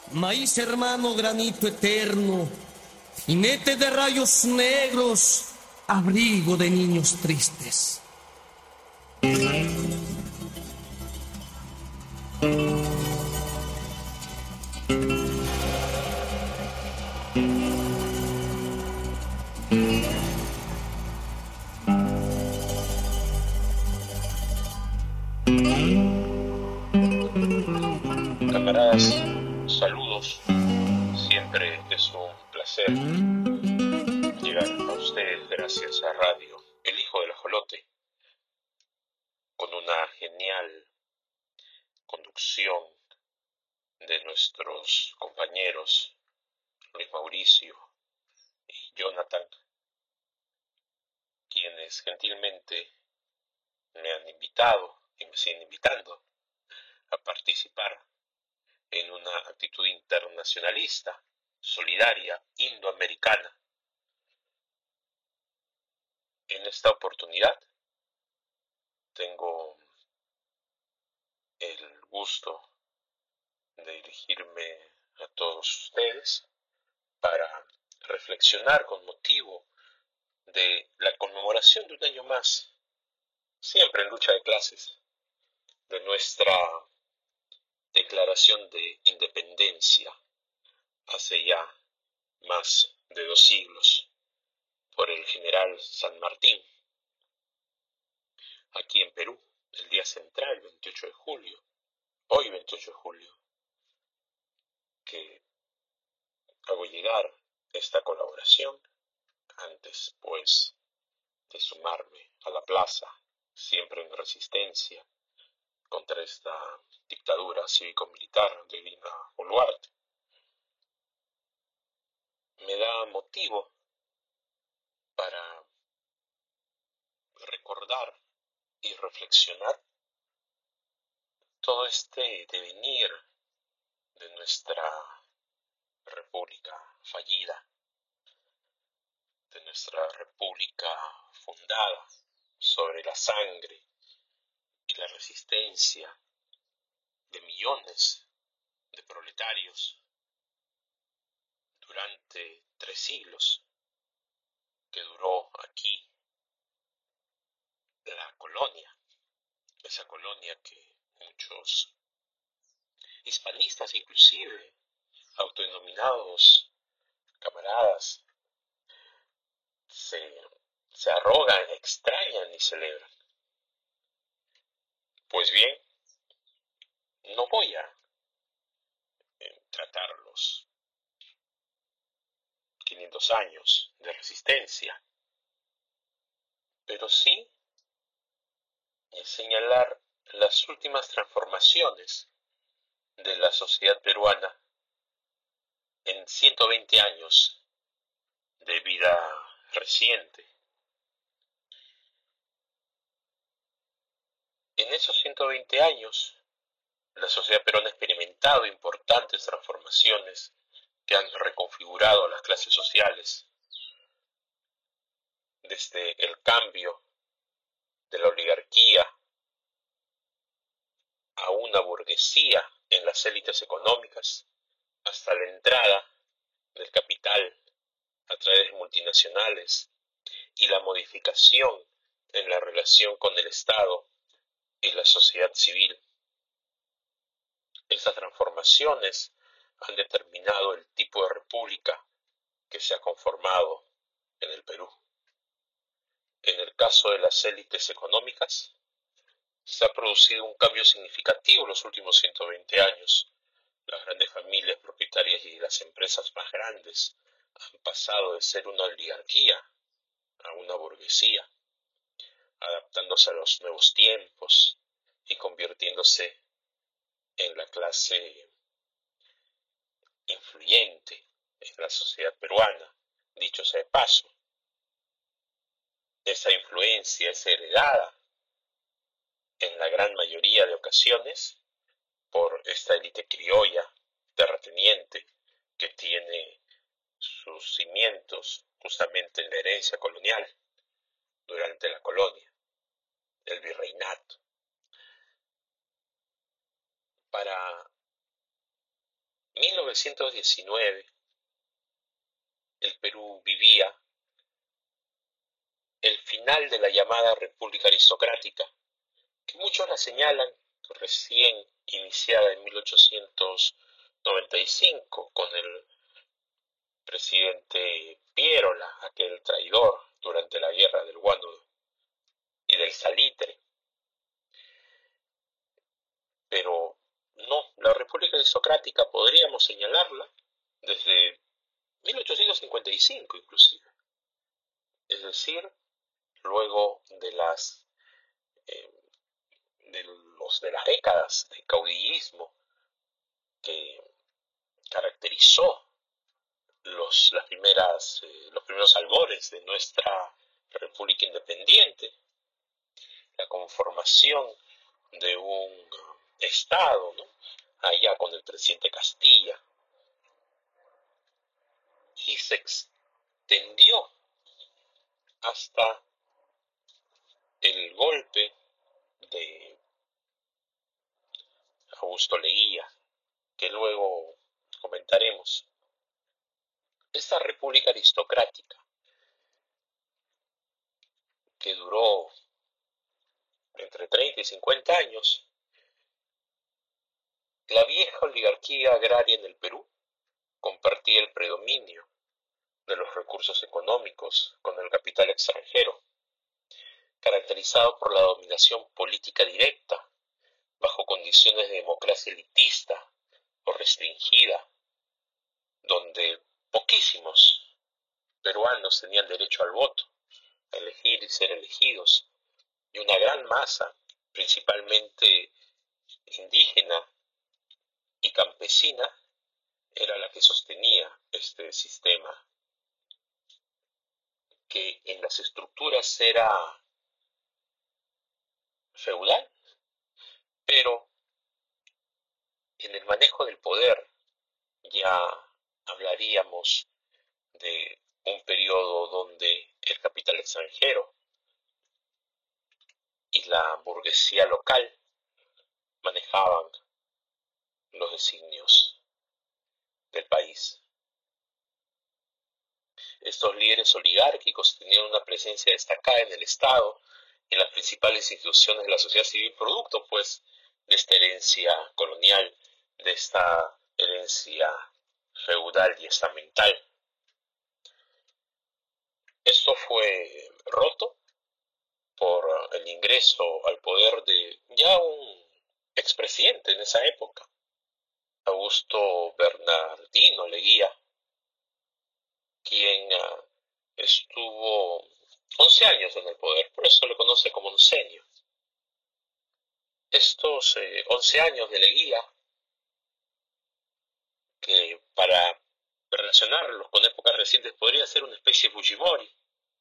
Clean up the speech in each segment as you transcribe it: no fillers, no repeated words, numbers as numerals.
Maíz hermano, granito eterno, jinete de rayos negros, abrigo de niños tristes. Camaradas, saludos. Siempre es un placer llegar a ustedes gracias a Radio El Hijo del Ajolote, con una genial conducción de nuestros compañeros Luis Mauricio y Jonathan, quienes gentilmente me han invitado y me siguen invitando a participar en una actitud internacionalista, solidaria, indoamericana. En esta oportunidad tengo el gusto de dirigirme a todos ustedes para reflexionar con motivo de la conmemoración de un año más, siempre en lucha de clases, de nuestra declaración de independencia hace ya más de 2 siglos por el general San Martín, aquí en Perú, el día central, 28 de julio, hoy 28 de julio, que hago llegar esta colaboración antes, pues, de sumarme a la plaza, siempre en resistencia contra esta dictadura cívico-militar de Dina Boluarte. Me da motivo para recordar y reflexionar todo este devenir de nuestra república fallida, de nuestra república fundada sobre la sangre y la resistencia de millones de proletarios durante 3 siglos que duró aquí la colonia, esa colonia que muchos hispanistas, inclusive autodenominados camaradas, se arrogan, extrañan y celebran. Pues bien, no voy a tratar los 500 años de resistencia, pero sí señalar las últimas transformaciones de la sociedad peruana en 120 años de vida reciente. En esos 120 años, la sociedad peruana ha experimentado importantes transformaciones que han reconfigurado a las clases sociales, desde el cambio de la oligarquía a una burguesía en las élites económicas, hasta la entrada del capital a través de multinacionales y la modificación en la relación con el Estado y la sociedad civil. Estas transformaciones han determinado el tipo de república que se ha conformado en el Perú. En el caso de las élites económicas, se ha producido un cambio significativo en los últimos 120 años. Las grandes familias propietarias y las empresas más grandes han pasado de ser una oligarquía a una burguesía, adaptándose a los nuevos tiempos y convirtiéndose en la clase influyente en la sociedad peruana, dicho sea de paso. Esa influencia es heredada en la gran mayoría de ocasiones por esta élite criolla, terrateniente, que tiene sus cimientos justamente en la herencia colonial durante la colonia, el virreinato. Para 1919 el Perú vivía el final de la llamada República Aristocrática, que muchos la señalan recién iniciada en 1895 con el presidente Pierola, aquel traidor durante la guerra del Guano y del Salitre. Pero no, la República Aristocrática podríamos señalarla desde 1855 inclusive, es decir, luego de las las décadas de caudillismo que caracterizó los primeros albores de nuestra República Independiente, la conformación de un Estado, ¿no? Allá con el presidente Castilla, y se extendió hasta el golpe de Augusto Leguía, que luego comentaremos. Esta república aristocrática, que duró entre 30 y 50 años, la vieja oligarquía agraria en el Perú compartía el predominio de los recursos económicos con el capital extranjero, caracterizado por la dominación política directa, bajo condiciones de democracia elitista o restringida, donde poquísimos peruanos tenían derecho al voto, a elegir y ser elegidos, y una gran masa, principalmente indígena y campesina, era la que sostenía este sistema, que en las estructuras era feudal, pero en el manejo del poder ya hablaríamos de un periodo donde el capital extranjero y la burguesía local manejaban los designios del país. Estos líderes oligárquicos tenían una presencia destacada en el Estado y en las principales instituciones de la sociedad civil, producto pues de esta herencia colonial, de esta herencia feudal y estamental. Esto fue roto por el ingreso al poder de ya un expresidente en esa época, Augusto Bernardino Leguía, quien estuvo 11 años en el poder, por eso lo conoce como oncenio. Estos 11 años de Leguía, que para relacionarlos con épocas recientes podría ser una especie de Fujimori,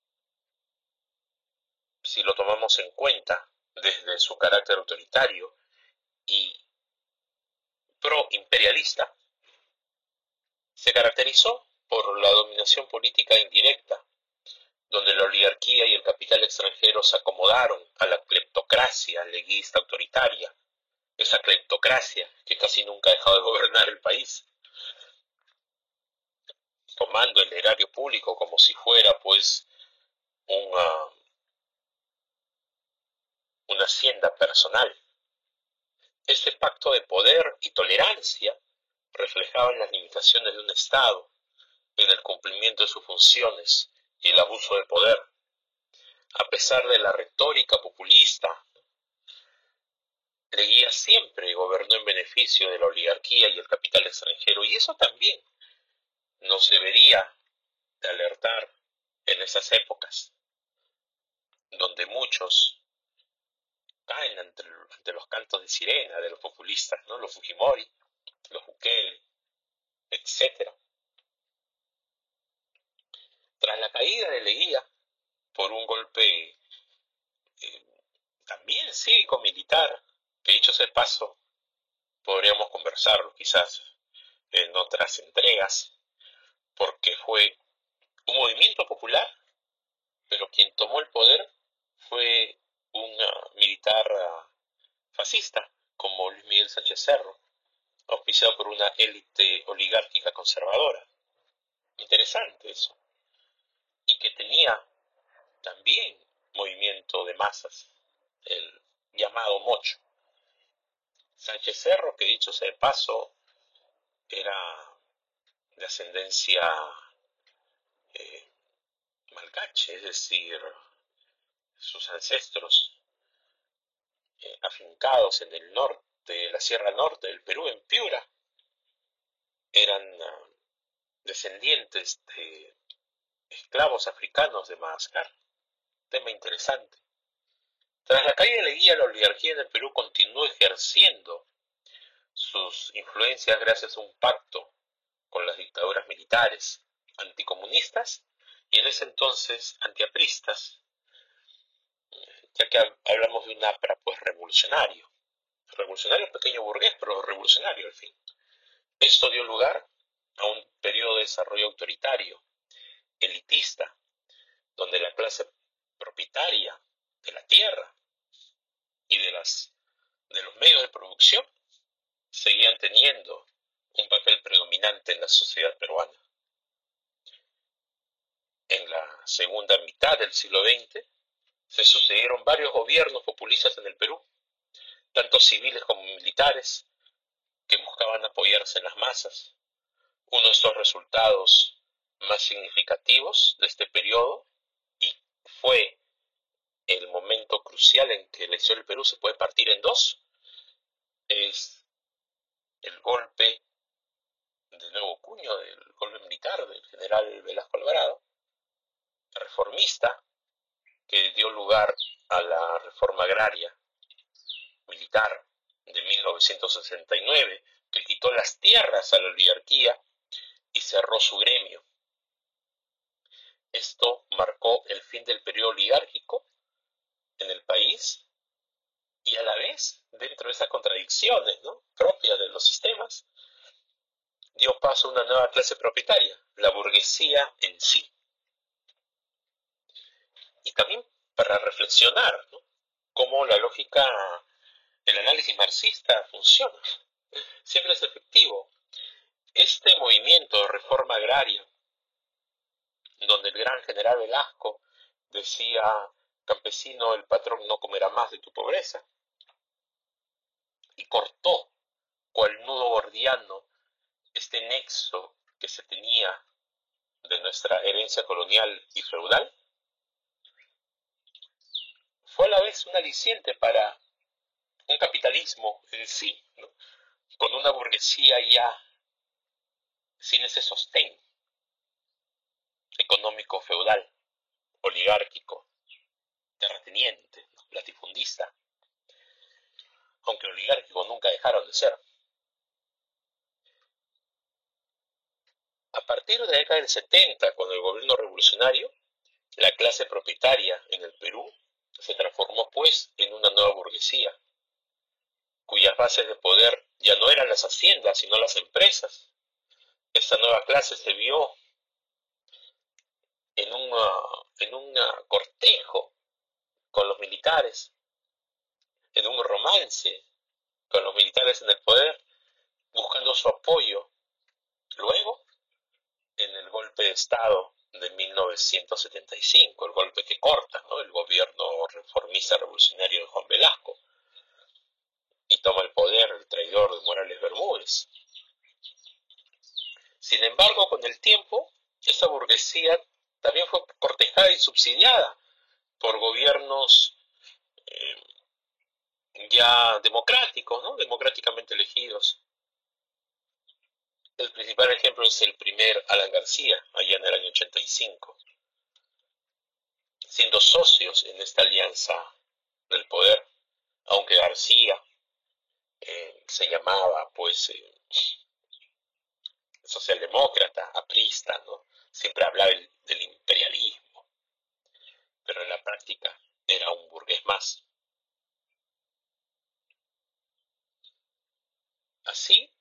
si lo tomamos en cuenta desde su carácter autoritario y pro-imperialista, se caracterizó por la dominación política indirecta, donde la oligarquía y el capital extranjero se acomodaron a la cleptocracia leguista autoritaria, esa cleptocracia que casi nunca ha dejado de gobernar el país, tomando el erario público como si fuera pues una hacienda personal. Este pacto de poder y tolerancia reflejaban las limitaciones de un Estado en el cumplimiento de sus funciones y el abuso de poder. A pesar de la retórica populista, Leguía siempre gobernó en beneficio de la oligarquía y el capital extranjero, y eso también nos debería de alertar en esas épocas, donde muchos caen ante los cantos de sirena de los populistas, ¿no? Los Fujimori, los Bukele, etc. Tras la caída de Leguía por un golpe también cívico-militar, que dicho sea de paso, podríamos conversarlo quizás en otras entregas, porque fue un movimiento popular, pero quien tomó el poder fue un militar fascista, como Luis Miguel Sánchez Cerro, auspiciado por una élite oligárquica conservadora. Interesante eso. Y que tenía también movimiento de masas, el llamado mocho. Sánchez Cerro, que dicho sea de paso, era de ascendencia malgache, es decir, sus ancestros afincados en el norte, la Sierra Norte del Perú, en Piura, eran descendientes de esclavos africanos de Madagascar. Tema interesante. Tras la caída de Leguía, la oligarquía en el Perú continuó ejerciendo sus influencias gracias a un pacto con las dictaduras militares anticomunistas y en ese entonces antiapristas, ya que hablamos de un APRA pues revolucionario pequeño burgués, pero revolucionario al fin. Esto dio lugar a un periodo de desarrollo autoritario, elitista, donde la clase propietaria de la tierra y de los medios de producción seguían teniendo un papel predominante en la sociedad peruana. En la segunda mitad del siglo XX se sucedieron varios gobiernos populistas en el Perú, tanto civiles como militares, que buscaban apoyarse en las masas. Uno de estos resultados más significativos de este periodo, y fue el momento crucial en que la historia del Perú se puede partir en dos, es el golpe de nuevo cuño, del golpe militar del general Velasco Alvarado, reformista, que dio lugar a la reforma agraria militar de 1969, que quitó las tierras a la oligarquía y cerró su gremio. Esto marcó el fin del periodo oligárquico en el país y a la vez, dentro de esas contradicciones, ¿no?, propias de los sistemas, dio paso a una nueva clase propietaria, la burguesía en sí. Y también para reflexionar, ¿no?, cómo la lógica del análisis marxista funciona. Siempre es efectivo. Este movimiento de reforma agraria, donde el gran general Velasco decía: campesino, el patrón no comerá más de tu pobreza, y cortó cual nudo gordiano este nexo que se tenía de nuestra herencia colonial y feudal, fue a la vez un aliciente para un capitalismo en sí, ¿no?, con una burguesía ya sin ese sostén económico feudal, oligárquico, terrateniente, ¿no?, latifundista, aunque oligárquico nunca dejaron de ser. A partir de la década del 70, con el gobierno revolucionario, la clase propietaria en el Perú se transformó pues en una nueva burguesía, cuyas bases de poder ya no eran las haciendas, sino las empresas. Esta nueva clase se vio en un cortejo con los militares, en un romance con los militares en el poder, buscando su apoyo. Luego, en el golpe de Estado de 1975, el golpe que corta, ¿no?, el gobierno reformista revolucionario de Juan Velasco, y toma el poder el traidor de Morales Bermúdez. Sin embargo, con el tiempo, esta burguesía también fue cortejada y subsidiada por gobiernos ya democráticos, ¿no?, democráticamente elegidos. El principal ejemplo es el primer Alan García, allá en el año 85, siendo socios en esta alianza del poder, aunque García se llamaba pues socialdemócrata, aprista, ¿no?, siempre hablaba del imperialismo, pero en la práctica era un burgués más. Así,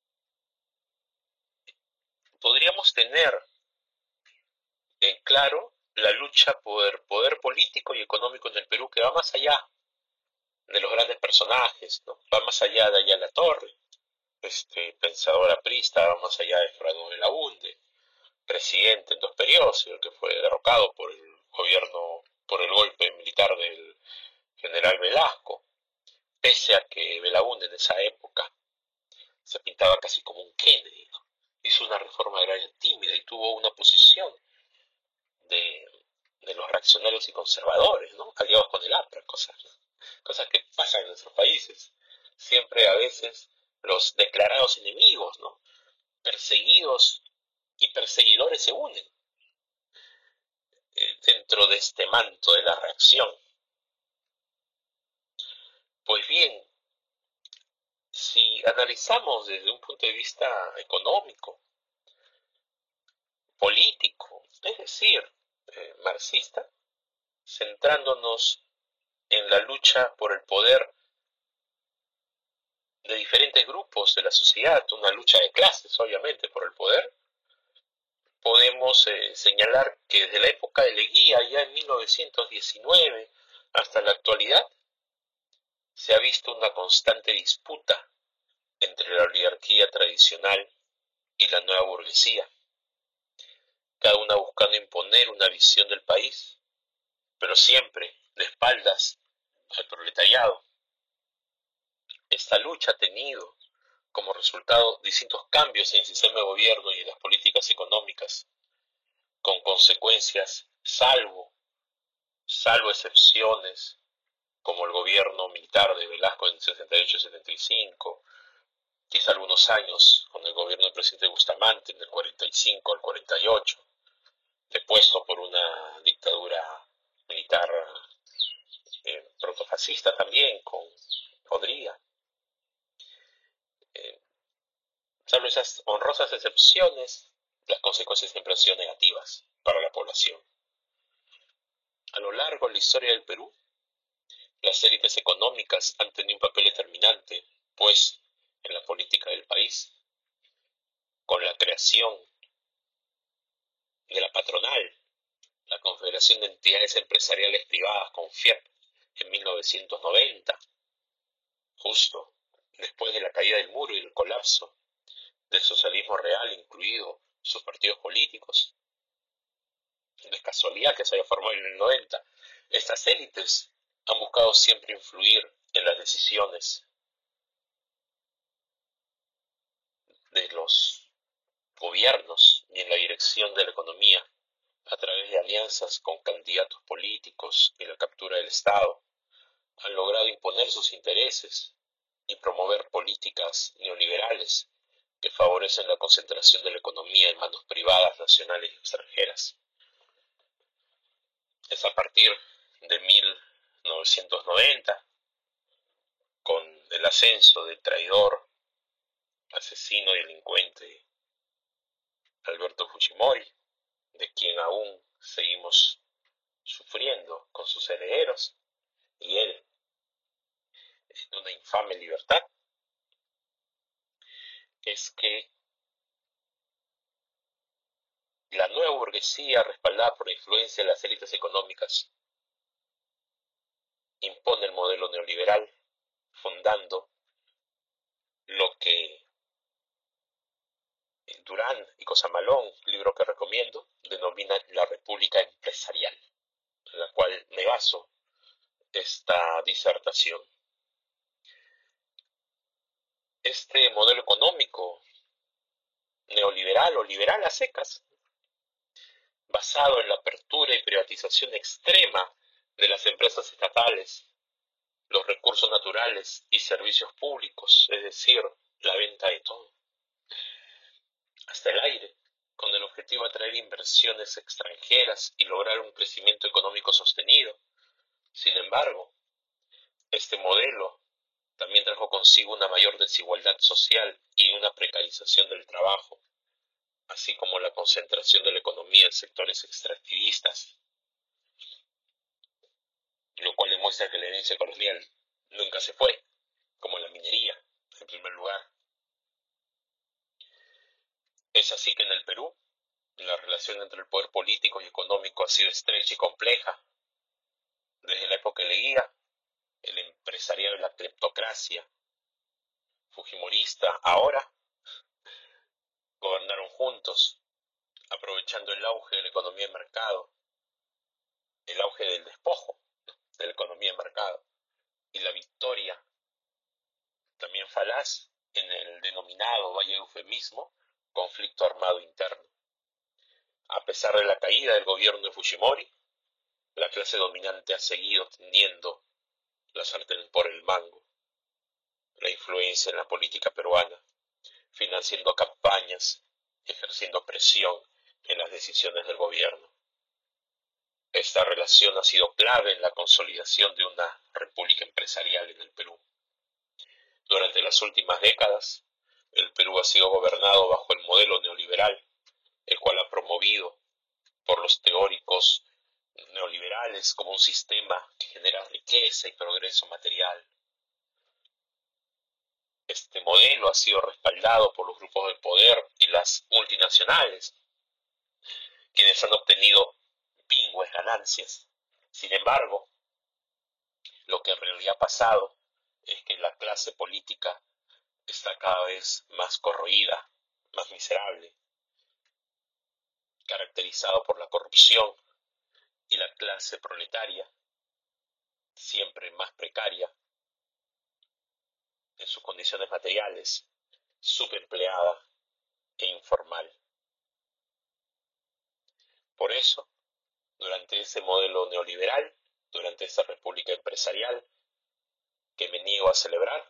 podríamos tener en claro la lucha por el poder político y económico en el Perú, que va más allá de los grandes personajes, ¿no?, va más allá de Ayala Torre, pensador aprista, más allá de Franco Belaúnde, presidente en 2 periodos, el que fue derrocado por el gobierno, por el golpe militar del general Velasco, pese a que Belaúnde en esa época se pintaba casi como un Kennedy, ¿no? Hizo una reforma agraria tímida y tuvo una posición de, de los reaccionarios y conservadores, ¿no? Aliados con el APRA, cosas que pasan en nuestros países. Siempre a veces los declarados enemigos, ¿no? Perseguidos y perseguidores se unen dentro de este manto de la reacción. Pues bien, si analizamos desde un punto de vista económico, político, es decir, marxista, centrándonos en la lucha por el poder de diferentes grupos de la sociedad, una lucha de clases, obviamente, por el poder, podemos señalar que desde la época de Leguía, ya en 1919, hasta la actualidad, se ha visto una constante disputa entre la oligarquía tradicional y la nueva burguesía, cada una buscando imponer una visión del país, pero siempre de espaldas al proletariado. Esta lucha ha tenido como resultado distintos cambios en el sistema de gobierno y en las políticas económicas, con consecuencias, salvo excepciones, como el gobierno militar de Velasco en 78-75, quizá algunos años con el gobierno del presidente Bustamante en el 45 al 48, depuesto por una dictadura militar protofascista también, con Odría. Salvo esas honrosas excepciones, las consecuencias siempre han sido negativas para la población. A lo largo de la historia del Perú, las élites económicas han tenido un papel determinante, pues, en la política del país, con la creación de la patronal, la Confederación de Entidades Empresariales Privadas, CONFIEP, en 1990, justo después de la caída del muro y el colapso del socialismo real, incluido sus partidos políticos. No es casualidad que se haya formado en el 90. Estas élites han buscado siempre influir en las decisiones de los gobiernos y en la dirección de la economía a través de alianzas con candidatos políticos y la captura del Estado. Han logrado imponer sus intereses y promover políticas neoliberales que favorecen la concentración de la economía en manos privadas, nacionales y extranjeras. Es a partir de 1990, con el ascenso del traidor, asesino y delincuente Alberto Fujimori, de quien aún seguimos sufriendo con sus herederos, y él en una infame libertad, es que la nueva burguesía, respaldada por la influencia de las élites económicas, impone el modelo neoliberal, fundando lo que Durán y Cosamalón, libro que recomiendo, denominan la República Empresarial, en la cual me baso esta disertación. Este modelo económico neoliberal o liberal a secas, basado en la apertura y privatización extrema de las empresas estatales, los recursos naturales y servicios públicos, es decir, la venta de todo, hasta el aire, con el objetivo de atraer inversiones extranjeras y lograr un crecimiento económico sostenido. Sin embargo, este modelo también trajo consigo una mayor desigualdad social y una precarización del trabajo, así como la concentración de la economía en sectores extractivistas, lo cual demuestra que la herencia colonial nunca se fue, como la minería, en primer lugar. Es así que en el Perú, la relación entre el poder político y económico ha sido estrecha y compleja. Desde la época de Leguía, el empresariado y la cleptocracia, fujimorista ahora gobernaron juntos, aprovechando el auge de la economía de mercado, el auge del despojo de la economía de mercado y la victoria, también falaz, en el denominado, vaya eufemismo, conflicto armado interno. A pesar de la caída del gobierno de Fujimori, la clase dominante ha seguido teniendo la sartén por el mango, la influencia en la política peruana, financiando campañas, ejerciendo presión en las decisiones del gobierno. Esta relación ha sido clave en la consolidación de una república empresarial en el Perú. Durante las últimas décadas, el Perú ha sido gobernado bajo el modelo neoliberal, el cual ha promovido por los teóricos neoliberales como un sistema que genera riqueza y progreso material. Este modelo ha sido respaldado por los grupos de poder y las multinacionales, quienes han obtenido pingües ganancias. Sin embargo, lo que en realidad ha pasado es que la clase política está cada vez más corroída, más miserable, caracterizado por la corrupción, y la clase proletaria, siempre más precaria en sus condiciones materiales, subempleada e informal. Por eso, durante ese modelo neoliberal, durante esa república empresarial que me niego a celebrar,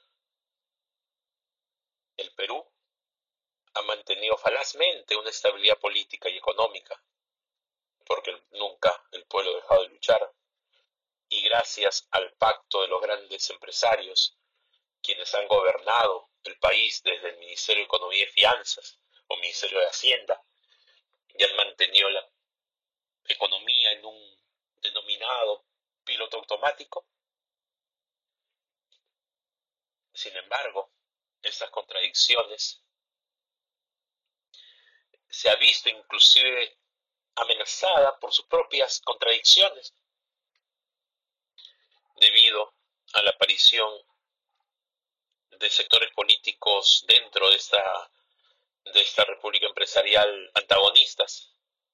el Perú ha mantenido falazmente una estabilidad política y económica, porque nunca el pueblo ha dejado de luchar, y gracias al pacto de los grandes empresarios, quienes han gobernado el país desde el Ministerio de Economía y Finanzas o Ministerio de Hacienda, y han mantenido la economía en un denominado piloto automático. Sin embargo, estas contradicciones se ha visto inclusive amenazada por sus propias contradicciones, debido a la aparición de sectores políticos dentro de esta república empresarial antagonistas,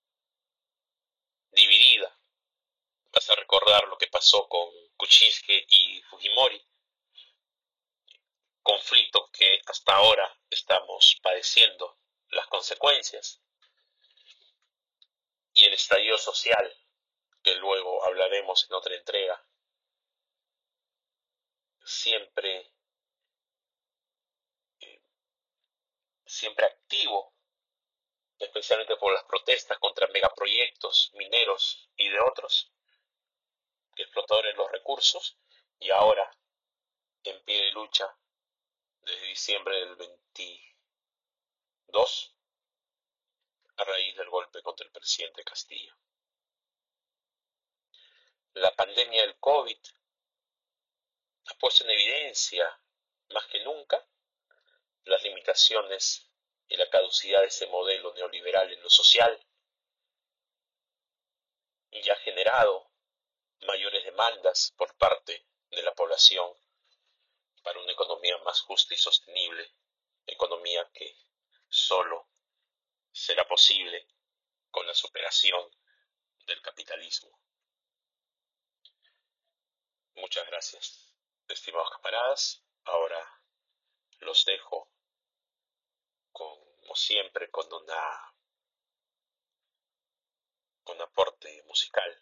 dividida. Vas a recordar lo que pasó con Kuczynski y Fujimori, conflicto que hasta ahora estamos padeciendo las consecuencias, y el estallido social, que luego hablaremos en otra entrega, siempre activo, especialmente por las protestas contra megaproyectos mineros y de otros explotadores de los recursos, y ahora en pie de lucha desde diciembre del 22 a raíz del golpe contra el presidente Castillo. La pandemia del COVID ha puesto en evidencia más que nunca las limitaciones y la caducidad de ese modelo neoliberal en lo social, y ha generado mayores demandas por parte de la población para una economía más justa y sostenible, economía que solo será posible con la superación del capitalismo. Muchas gracias, estimados camaradas. Ahora los dejo, como siempre, con un aporte musical,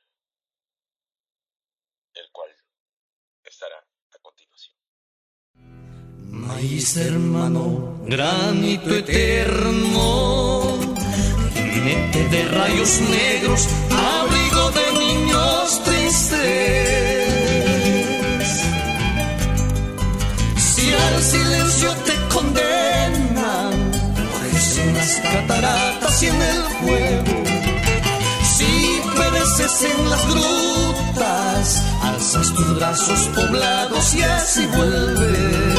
el cual estará a continuación. Maíz hermano, granito eterno, jinete de rayos negros, abrigo de niños tristes. Si al silencio te condenan, mueres en las cataratas y en el fuego. Si pereces en las grutas, alzas tus brazos poblados y así vuelves.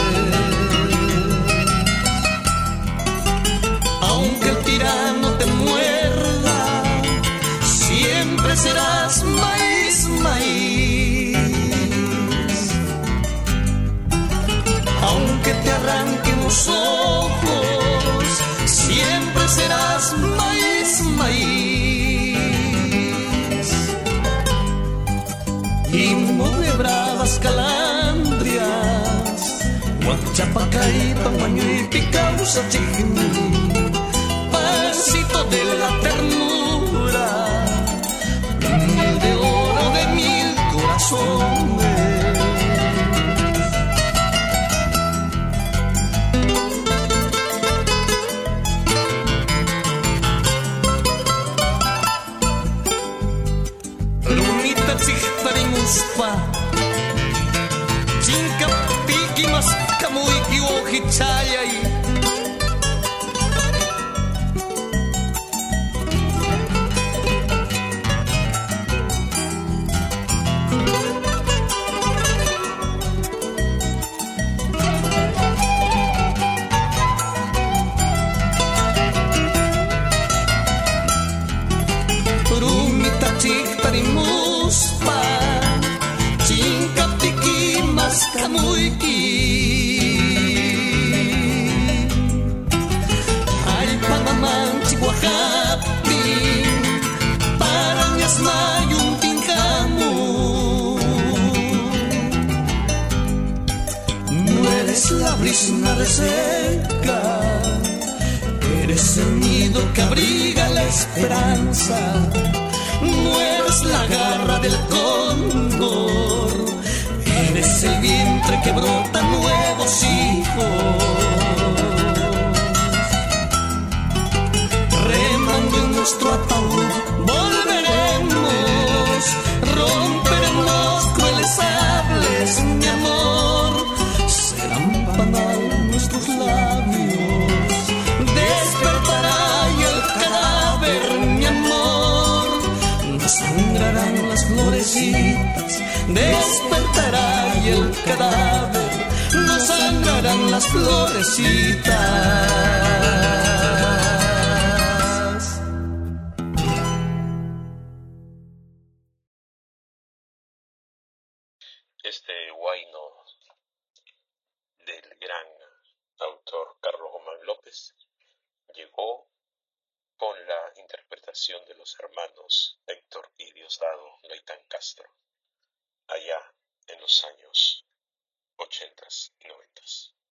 Aunque el tirano te muerda, siempre serás maíz, maíz. Aunque te arranquemos Zapacaipa, Mañuipi, causa chijini, pasito de la ternura, mil de oro de mil corazones. Rumita tzijtarimuspa, chinka pikimas kamuiki ojichayay. Rumita tzijtarimuspa, chinka pikimas kamuiki. No eres la brisna reseca, eres el nido que abriga la esperanza. No eres la garra del cóndor, eres el vientre que brota nuevos hijos. Remando en nuestro ataúd volveremos, romperemos crueles sables, mi amor. Serán panal nuestros labios, despertará y el cadáver, mi amor. No sangrarán las florecitas, despertará y el cadáver. No sangrarán las florecitas. Este huayno del gran autor Carlos Guzmán López llegó con la interpretación de los hermanos Héctor y Diosdado Gaitán Castro, allá en los años 80s y 90s.